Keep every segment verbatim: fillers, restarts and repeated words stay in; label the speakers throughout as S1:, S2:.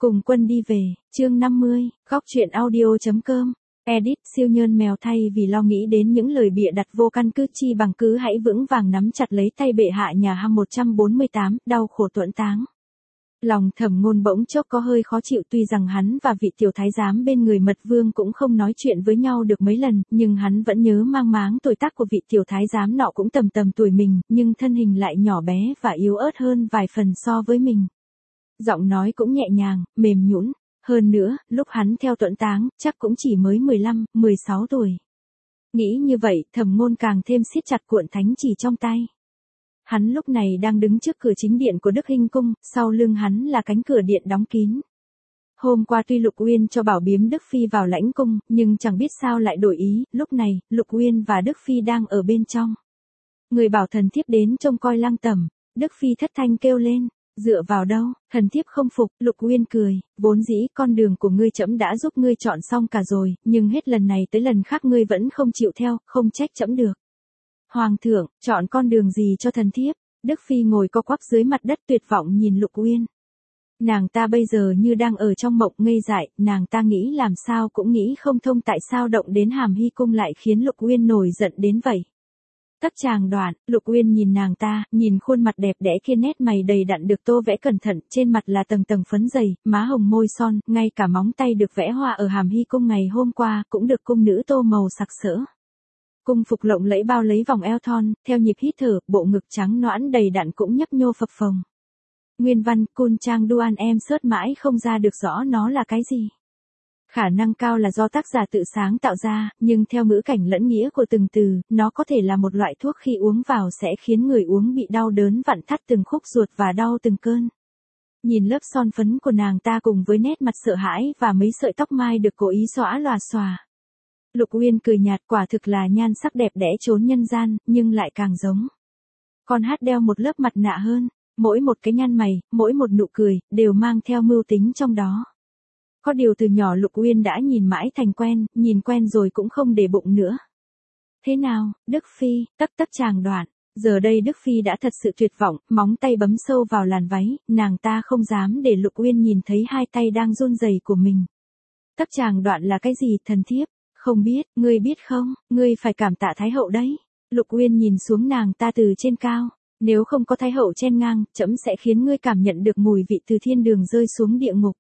S1: Cùng quân đi về, chương năm mươi, góc truyện audio.com. Edit siêu nhơn mèo thay vì lo nghĩ đến những lời bịa đặt vô căn cứ chi bằng cứ hãy vững vàng nắm chặt lấy tay bệ hạ nhà ham một trăm bốn mươi tám, đau khổ tuẫn táng. Lòng Thẩm Ngôn bỗng chốc có hơi khó chịu, tuy rằng hắn và vị tiểu thái giám bên người mật vương cũng không nói chuyện với nhau được mấy lần, nhưng hắn vẫn nhớ mang máng tuổi tác của vị tiểu thái giám nọ cũng tầm tầm tuổi mình, nhưng thân hình lại nhỏ bé và yếu ớt hơn vài phần so với mình. Giọng nói cũng nhẹ nhàng, mềm nhũn, hơn nữa, lúc hắn theo tuẫn táng, chắc cũng chỉ mới mười lăm, mười sáu tuổi. Nghĩ như vậy, Thẩm Ngôn càng thêm siết chặt cuộn thánh chỉ trong tay. Hắn lúc này đang đứng trước cửa chính điện của Đức Hinh Cung, sau lưng hắn là cánh cửa điện đóng kín. Hôm qua tuy Lục Uyên cho bảo biếm Đức Phi vào lãnh cung, nhưng chẳng biết sao lại đổi ý, lúc này, Lục Uyên và Đức Phi đang ở bên trong. Người bảo thần thiếp đến trông coi Lăng Tẩm, Đức Phi thất thanh kêu lên. Dựa vào đâu, thần thiếp không phục, Lục Uyên cười, vốn dĩ con đường của ngươi trẫm đã giúp ngươi chọn xong cả rồi, nhưng hết lần này tới lần khác ngươi vẫn không chịu theo, không trách trẫm được. Hoàng thượng, chọn con đường gì cho thần thiếp? Đức Phi ngồi co quắp dưới mặt đất tuyệt vọng nhìn Lục Uyên. Nàng ta bây giờ như đang ở trong mộng ngây dại, nàng ta nghĩ làm sao cũng nghĩ không thông tại sao động đến Hàm Hy Cung lại khiến Lục Uyên nổi giận đến vậy. Tắc Tràng Đoạn, Lục Uyên nhìn nàng ta, nhìn khuôn mặt đẹp đẽ kia, nét mày đầy đặn được tô vẽ cẩn thận, trên mặt là tầng tầng phấn dày, má hồng môi son, ngay cả móng tay được vẽ hoa ở Hàm Hy Cung ngày hôm qua cũng được cung nữ tô màu sặc sỡ. Cung phục lộng lẫy bao lấy vòng eo thon, theo nhịp hít thở, bộ ngực trắng nõn đầy đặn cũng nhấp nhô phập phồng. Nguyên văn, côn trang Duan em search mãi không ra được rõ nó là cái gì. Khả năng cao là do tác giả tự sáng tạo ra, nhưng theo ngữ cảnh lẫn nghĩa của từng từ, nó có thể là một loại thuốc khi uống vào sẽ khiến người uống bị đau đớn vặn thắt từng khúc ruột và đau từng cơn. Nhìn lớp son phấn của nàng ta cùng với nét mặt sợ hãi và mấy sợi tóc mai được cố ý xõa lòa xòa. Lục Uyên cười nhạt, quả thực là nhan sắc đẹp đẽ trốn nhân gian, nhưng lại càng giống. Con hát đeo một lớp mặt nạ hơn, mỗi một cái nhăn mày, mỗi một nụ cười, đều mang theo mưu tính trong đó. Có điều từ nhỏ Lục Uyên đã nhìn mãi thành quen, nhìn quen rồi cũng không để bụng nữa. Thế nào, Đức Phi, Tắc Tắc Tràng Đoạn, giờ đây Đức Phi đã thật sự tuyệt vọng, móng tay bấm sâu vào làn váy, nàng ta không dám để Lục Uyên nhìn thấy hai tay đang run rẩy của mình. Tắc Tràng Đoạn là cái gì, thần thiếp? Không biết, ngươi biết không, ngươi phải cảm tạ Thái Hậu đấy. Lục Uyên nhìn xuống nàng ta từ trên cao, nếu không có Thái Hậu chen ngang, trẫm sẽ khiến ngươi cảm nhận được mùi vị từ thiên đường rơi xuống địa ngục.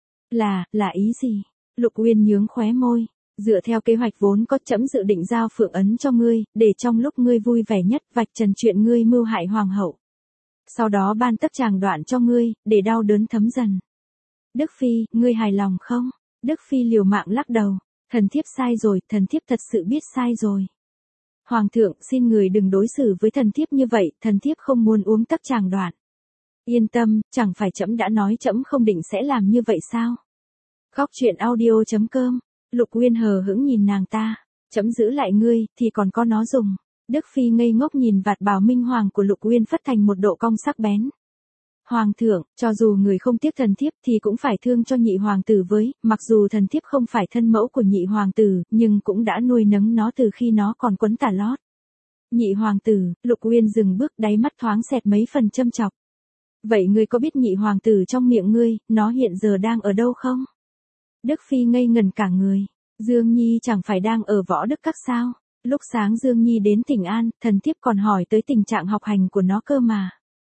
S1: Là, là ý gì? Lục Uyên nhướng khóe môi, dựa theo kế hoạch vốn có trẫm dự định giao Phượng ấn cho ngươi, để trong lúc ngươi vui vẻ nhất vạch trần chuyện ngươi mưu hại hoàng hậu. Sau đó ban Tắc Tràng Đoạn cho ngươi, để đau đớn thấm dần. Đức Phi, ngươi hài lòng không? Đức Phi liều mạng lắc đầu, thần thiếp sai rồi, thần thiếp thật sự biết sai rồi. Hoàng thượng, xin người đừng đối xử với thần thiếp như vậy, thần thiếp không muốn uống Tắc Tràng Đoạn. Yên tâm, chẳng phải trẫm đã nói trẫm không định sẽ làm như vậy sao? Góc truyện audio.com. Lục Uyên hờ hững nhìn nàng ta, trẫm giữ lại ngươi, thì còn có nó dùng. Đức Phi ngây ngốc nhìn vạt bào minh hoàng của Lục Uyên phất thành một độ cong sắc bén. Hoàng thượng, cho dù người không tiếc thần thiếp thì cũng phải thương cho nhị hoàng tử với, mặc dù thần thiếp không phải thân mẫu của nhị hoàng tử, nhưng cũng đã nuôi nấng nó từ khi nó còn quấn tà lót. Nhị hoàng tử, Lục Uyên dừng bước, đáy mắt thoáng xẹt mấy phần châm chọc. Vậy ngươi có biết nhị hoàng tử trong miệng ngươi, nó hiện giờ đang ở đâu không? Đức Phi ngây ngần cả người. Dương Nhi chẳng phải đang ở Võ Đức Các sao? Lúc sáng Dương Nhi đến Thỉnh An, thần thiếp còn hỏi tới tình trạng học hành của nó cơ mà.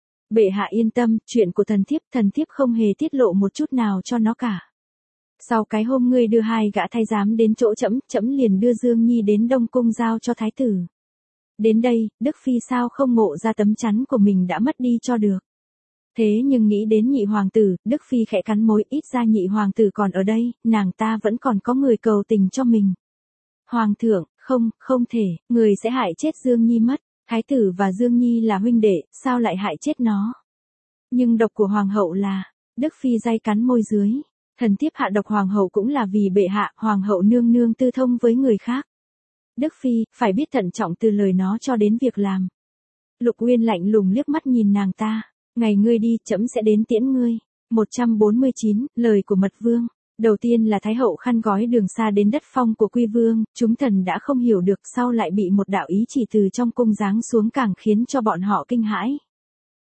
S1: Bệ hạ yên tâm, chuyện của thần thiếp, thần thiếp không hề tiết lộ một chút nào cho nó cả. Sau cái hôm ngươi đưa hai gã thái giám đến chỗ trẫm, trẫm liền đưa Dương Nhi đến Đông Cung giao cho thái tử. Đến đây, Đức Phi sao không ngộ ra tấm chắn của mình đã mất đi cho được. Thế nhưng nghĩ đến nhị hoàng tử, Đức Phi khẽ cắn môi, ít ra nhị hoàng tử còn ở đây, nàng ta vẫn còn có người cầu tình cho mình. Hoàng thượng, không, không thể, người sẽ hại chết Dương Nhi mất. Thái tử và Dương Nhi là huynh đệ, sao lại hại chết nó? Nhưng độc của hoàng hậu là, Đức Phi day cắn môi dưới, thần thiếp hạ độc hoàng hậu cũng là vì bệ hạ, hoàng hậu nương nương tư thông với người khác. Đức Phi, phải biết thận trọng từ lời nó cho đến việc làm. Lục Uyên lạnh lùng liếc mắt nhìn nàng ta, ngày ngươi đi, trẫm sẽ đến tiễn ngươi. một trăm bốn mươi chín, lời của mật vương. Đầu tiên là Thái Hậu khăn gói đường xa đến đất phong của Quy Vương, chúng thần đã không hiểu được, sau lại bị một đạo ý chỉ từ trong cung giáng xuống càng khiến cho bọn họ kinh hãi.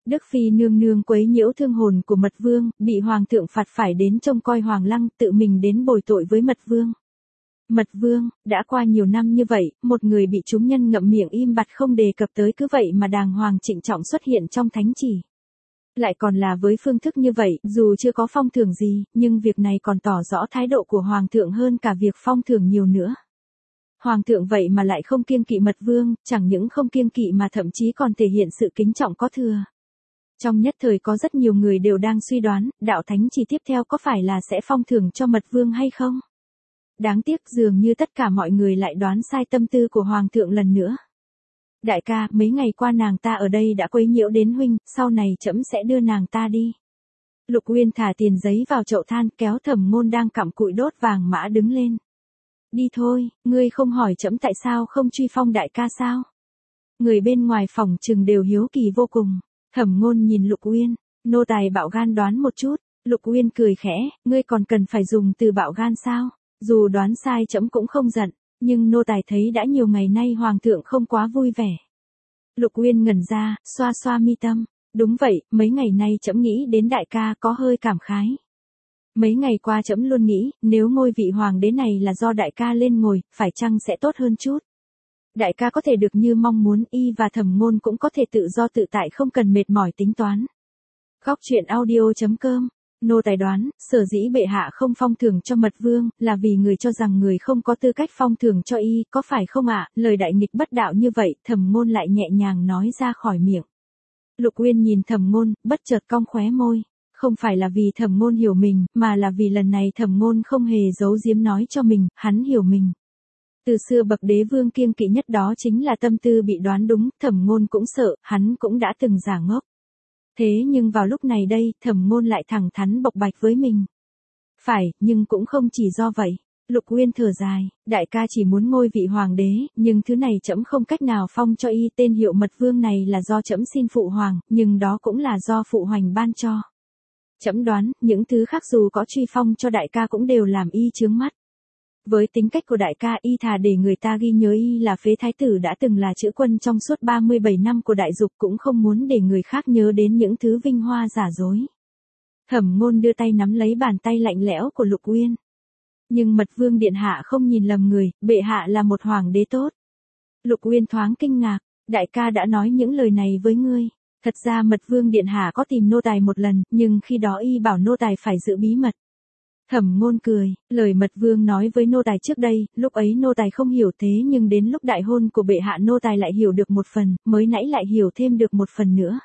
S1: Đức Phi nương nương quấy nhiễu thương hồn của Mật Vương, bị Hoàng thượng phạt phải đến trông coi Hoàng lăng, tự mình đến bồi tội với Mật Vương. Mật Vương, đã qua nhiều năm như vậy, một người bị chúng nhân ngậm miệng im bặt không đề cập tới cứ vậy mà đàng hoàng trịnh trọng xuất hiện trong thánh chỉ. Lại còn là với phương thức như vậy, dù chưa có phong thưởng gì, nhưng việc này còn tỏ rõ thái độ của Hoàng thượng hơn cả việc phong thưởng nhiều nữa. Hoàng thượng vậy mà lại không kiêng kỵ Mật Vương, chẳng những không kiêng kỵ mà thậm chí còn thể hiện sự kính trọng có thừa. Trong nhất thời có rất nhiều người đều đang suy đoán, đạo thánh chỉ tiếp theo có phải là sẽ phong thưởng cho Mật Vương hay không? Đáng tiếc dường như tất cả mọi người lại đoán sai tâm tư của Hoàng thượng lần nữa. Đại ca, mấy ngày qua nàng ta ở đây đã quấy nhiễu đến huynh, sau này trẫm sẽ đưa nàng ta đi. Lục Uyên thả tiền giấy vào chậu than, kéo Thẩm Ngôn đang cặm cụi đốt vàng mã đứng lên. Đi thôi, ngươi không hỏi trẫm tại sao không truy phong đại ca sao? Người bên ngoài phòng trừng đều hiếu kỳ vô cùng. Thẩm Ngôn nhìn Lục Uyên, nô tài bạo gan đoán một chút. Lục Uyên cười khẽ, ngươi còn cần phải dùng từ bạo gan sao? Dù đoán sai trẫm cũng không giận, nhưng nô tài thấy đã nhiều ngày nay Hoàng thượng không quá vui vẻ. Lục Uyên ngẩn ra, xoa xoa mi tâm. Đúng vậy, mấy ngày nay trẫm nghĩ đến đại ca có hơi cảm khái. Mấy ngày qua trẫm luôn nghĩ, nếu ngôi vị hoàng đế này là do đại ca lên ngồi, phải chăng sẽ tốt hơn chút. Đại ca có thể được như mong muốn, y và Thẩm Ngôn cũng có thể tự do tự tại không cần mệt mỏi tính toán. Góc truyện audio chấm com. Nô tài đoán, sở dĩ bệ hạ không phong thưởng cho Mật Vương, là vì người cho rằng người không có tư cách phong thưởng cho y, có phải không ạ? Lời đại nghịch bất đạo như vậy, Thẩm Ngôn lại nhẹ nhàng nói ra khỏi miệng. Lục Uyên nhìn Thẩm Ngôn, bất chợt cong khóe môi. Không phải là vì Thẩm Ngôn hiểu mình, mà là vì lần này Thẩm Ngôn không hề giấu giếm nói cho mình, hắn hiểu mình. Từ xưa bậc đế vương kiêng kỵ nhất đó chính là tâm tư bị đoán đúng, Thẩm Ngôn cũng sợ, hắn cũng đã từng giả ngốc. Thế nhưng vào lúc này đây, Thẩm Ngôn lại thẳng thắn bộc bạch với mình. Phải, nhưng cũng không chỉ do vậy. Lục Uyên thở dài, đại ca chỉ muốn ngôi vị hoàng đế, nhưng thứ này trẫm không cách nào phong cho y, tên hiệu Mật Vương này là do trẫm xin phụ hoàng, nhưng đó cũng là do phụ hoành ban cho. Trẫm đoán, những thứ khác dù có truy phong cho đại ca cũng đều làm y chướng mắt. Với tính cách của đại ca, y thà để người ta ghi nhớ y là phế thái tử đã từng là chữ quân trong suốt ba mươi bảy năm của đại dục, cũng không muốn để người khác nhớ đến những thứ vinh hoa giả dối. Thẩm Ngôn đưa tay nắm lấy bàn tay lạnh lẽo của Lục Uyên. Nhưng Mật Vương điện hạ không nhìn lầm người, bệ hạ là một hoàng đế tốt. Lục Uyên thoáng kinh ngạc, đại ca đã nói những lời này với ngươi. Thật ra Mật Vương điện hạ có tìm nô tài một lần, nhưng khi đó y bảo nô tài phải giữ bí mật. Thẩm Ngôn cười, lời Mật Vương nói với nô tài trước đây, lúc ấy nô tài không hiểu, thế nhưng đến lúc đại hôn của bệ hạ nô tài lại hiểu được một phần, mới nãy lại hiểu thêm được một phần nữa.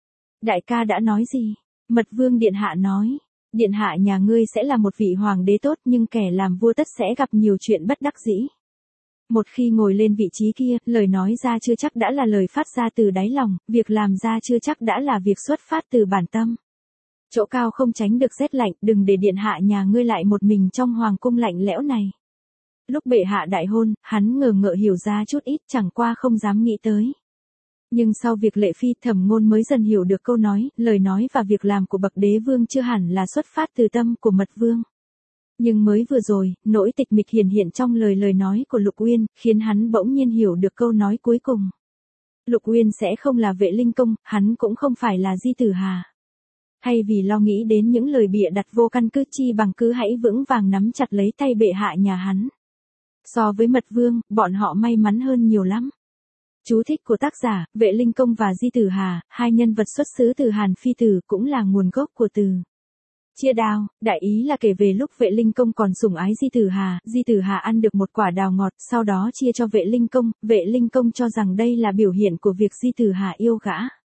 S1: Đại ca đã nói gì? Mật Vương điện hạ nói, điện hạ nhà ngươi sẽ là một vị hoàng đế tốt, nhưng kẻ làm vua tất sẽ gặp nhiều chuyện bất đắc dĩ. Một khi ngồi lên vị trí kia, lời nói ra chưa chắc đã là lời phát ra từ đáy lòng, việc làm ra chưa chắc đã là việc xuất phát từ bản tâm. Chỗ cao không tránh được rét lạnh, đừng để điện hạ nhà ngươi lại một mình trong hoàng cung lạnh lẽo này. Lúc bệ hạ đại hôn, hắn ngờ ngợ hiểu ra chút ít, chẳng qua không dám nghĩ tới. Nhưng sau việc lệ phi, Thẩm Ngôn mới dần hiểu được câu nói, lời nói và việc làm của bậc đế vương chưa hẳn là xuất phát từ tâm của Mật Vương. Nhưng mới vừa rồi, nỗi tịch mịch hiển hiện trong lời lời nói của Lục Uyên, khiến hắn bỗng nhiên hiểu được câu nói cuối cùng. Lục Uyên sẽ không là Vệ Linh Công, hắn cũng không phải là Di Tử Hà. Hay vì lo nghĩ đến những lời bịa đặt vô căn cứ, chi bằng cứ hãy vững vàng nắm chặt lấy tay bệ hạ nhà hắn. So với Mật Vương, bọn họ may mắn hơn nhiều lắm. Chú thích của tác giả, Vệ Linh Công và Di Tử Hà, hai nhân vật xuất xứ từ Hàn Phi Tử, cũng là nguồn gốc của từ chia đào. Đại ý là kể về lúc Vệ Linh Công còn sủng ái Di Tử Hà, Di Tử Hà ăn được một quả đào ngọt, sau đó chia cho Vệ Linh Công, Vệ Linh Công cho rằng đây là biểu hiện của việc Di Tử Hà yêu gã.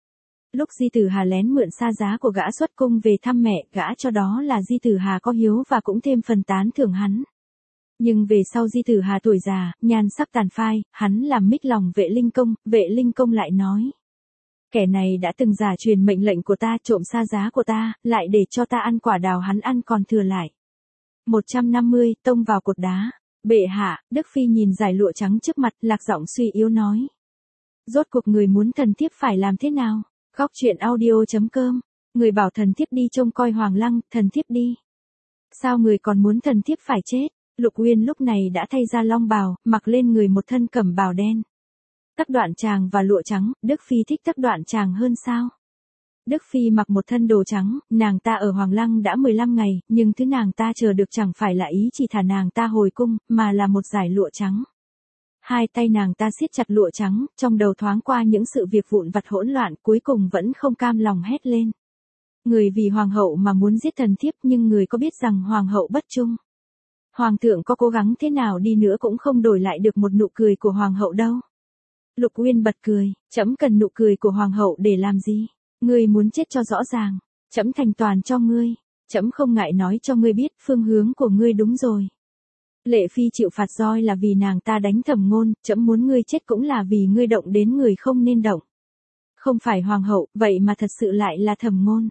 S1: Lúc Di Tử Hà lén mượn xa giá của gã xuất cung về thăm mẹ, gã cho đó là Di Tử Hà có hiếu và cũng thêm phần tán thưởng hắn. Nhưng về sau Di Tử Hà tuổi già, nhan sắc tàn phai, hắn làm mít lòng Vệ Linh Công, Vệ Linh Công lại nói. Kẻ này đã từng giả truyền mệnh lệnh của ta, trộm xa giá của ta, lại để cho ta ăn quả đào hắn ăn còn thừa lại. một trăm năm mươi, tông vào cột đá. Bệ hạ, Đức Phi nhìn dải lụa trắng trước mặt, lạc giọng suy yếu nói. Rốt cuộc người muốn thần thiếp phải làm thế nào? Góc truyện audio chấm com. Người bảo thần thiếp đi trông coi Hoàng lăng, thần thiếp đi. Sao người còn muốn thần thiếp phải chết? Lục Uyên lúc này đã thay ra long bào, mặc lên người một thân cẩm bào đen. Tắc Đoạn Tràng và lụa trắng, Đức Phi thích Tắc Đoạn Tràng hơn sao? Đức Phi mặc một thân đồ trắng, nàng ta ở Hoàng Lăng đã mười lăm ngày, nhưng thứ nàng ta chờ được chẳng phải là ý chỉ thả nàng ta hồi cung, mà là một dải lụa trắng. Hai tay nàng ta siết chặt lụa trắng, trong đầu thoáng qua những sự việc vụn vặt hỗn loạn, cuối cùng vẫn không cam lòng hét lên. Người vì hoàng hậu mà muốn giết thần thiếp, nhưng người có biết rằng hoàng hậu bất trung. Hoàng thượng có cố gắng thế nào đi nữa cũng không đổi lại được một nụ cười của hoàng hậu đâu. Lục Uyên bật cười, trẫm cần nụ cười của hoàng hậu để làm gì? Ngươi muốn chết cho rõ ràng, trẫm thành toàn cho ngươi, trẫm không ngại nói cho ngươi biết phương hướng của ngươi đúng rồi. Lệ Phi chịu phạt roi là vì nàng ta đánh Thẩm Ngôn, trẫm muốn ngươi chết cũng là vì ngươi động đến người không nên động. Không phải hoàng hậu, vậy mà thật sự lại là Thẩm Ngôn.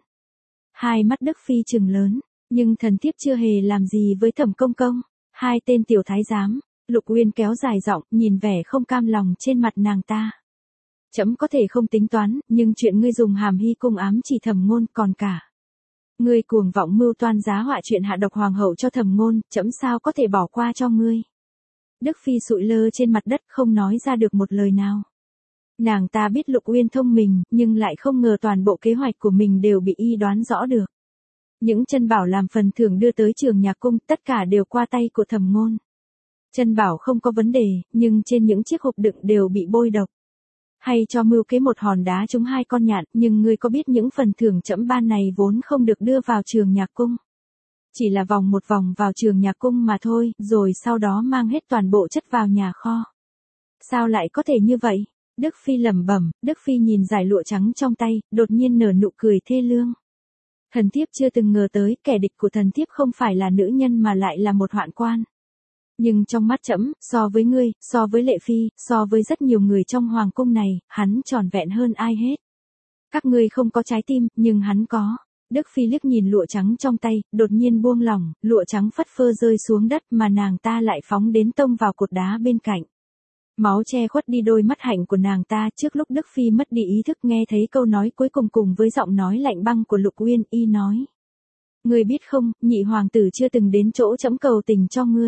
S1: Hai mắt Đức Phi trừng lớn, nhưng thần thiếp chưa hề làm gì với Thẩm công công. Hai tên tiểu thái giám, Lục Uyên kéo dài giọng, nhìn vẻ không cam lòng trên mặt nàng ta. Trẫm có thể không tính toán, nhưng chuyện ngươi dùng Hàm Hy cung ám chỉ Thẩm Ngôn còn cả. Ngươi cuồng vọng mưu toan giá họa chuyện hạ độc hoàng hậu cho Thẩm Ngôn, trẫm sao có thể bỏ qua cho ngươi. Đức Phi sụi lơ trên mặt đất không nói ra được một lời nào. Nàng ta biết Lục Uyên thông minh, nhưng lại không ngờ toàn bộ kế hoạch của mình đều bị y đoán rõ được. Những chân bảo làm phần thưởng đưa tới Trường Nhạc cung, tất cả đều qua tay của Thẩm Ngôn. Chân bảo không có vấn đề, nhưng trên những chiếc hộp đựng đều bị bôi độc. Hay cho mưu kế một hòn đá trúng hai con nhạn, nhưng ngươi có biết những phần thưởng trẫm ban này vốn không được đưa vào Trường Nhạc cung. Chỉ là vòng một vòng vào Trường Nhạc cung mà thôi, rồi sau đó mang hết toàn bộ chất vào nhà kho. Sao lại có thể như vậy? Đức Phi lẩm bẩm, Đức Phi nhìn dải lụa trắng trong tay, đột nhiên nở nụ cười thê lương. Thần thiếp chưa từng ngờ tới, kẻ địch của thần thiếp không phải là nữ nhân mà lại là một hoạn quan. Nhưng trong mắt trẫm, so với ngươi, so với Lệ Phi, so với rất nhiều người trong hoàng cung này, hắn tròn vẹn hơn ai hết. Các ngươi không có trái tim, nhưng hắn có. Đức Phi liếc nhìn lụa trắng trong tay, đột nhiên buông lỏng, lụa trắng phất phơ rơi xuống đất mà nàng ta lại phóng đến tông vào cột đá bên cạnh. Máu che khuất đi đôi mắt hạnh của nàng ta. Trước lúc Đức Phi mất đi ý thức nghe thấy câu nói cuối cùng cùng với giọng nói lạnh băng của Lục Uyên, y nói. Ngươi biết không, nhị hoàng tử chưa từng đến chỗ trẫm cầu tình cho ngươi.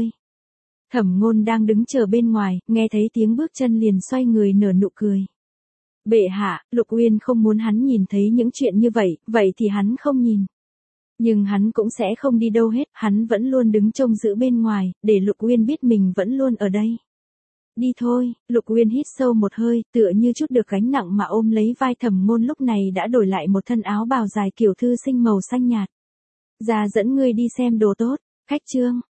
S1: Thẩm Ngôn đang đứng chờ bên ngoài, nghe thấy tiếng bước chân liền xoay người nở nụ cười. Bệ hạ, Lục Uyên không muốn hắn nhìn thấy những chuyện như vậy, vậy thì hắn không nhìn. Nhưng hắn cũng sẽ không đi đâu hết, hắn vẫn luôn đứng trông giữ bên ngoài, để Lục Uyên biết mình vẫn luôn ở đây. Đi thôi, Lục Uyên hít sâu một hơi, tựa như chút được gánh nặng mà ôm lấy vai Thẩm Ngôn lúc này đã đổi lại một thân áo bào dài kiểu thư sinh màu xanh nhạt. Ra dẫn ngươi đi xem đồ tốt, khách trương.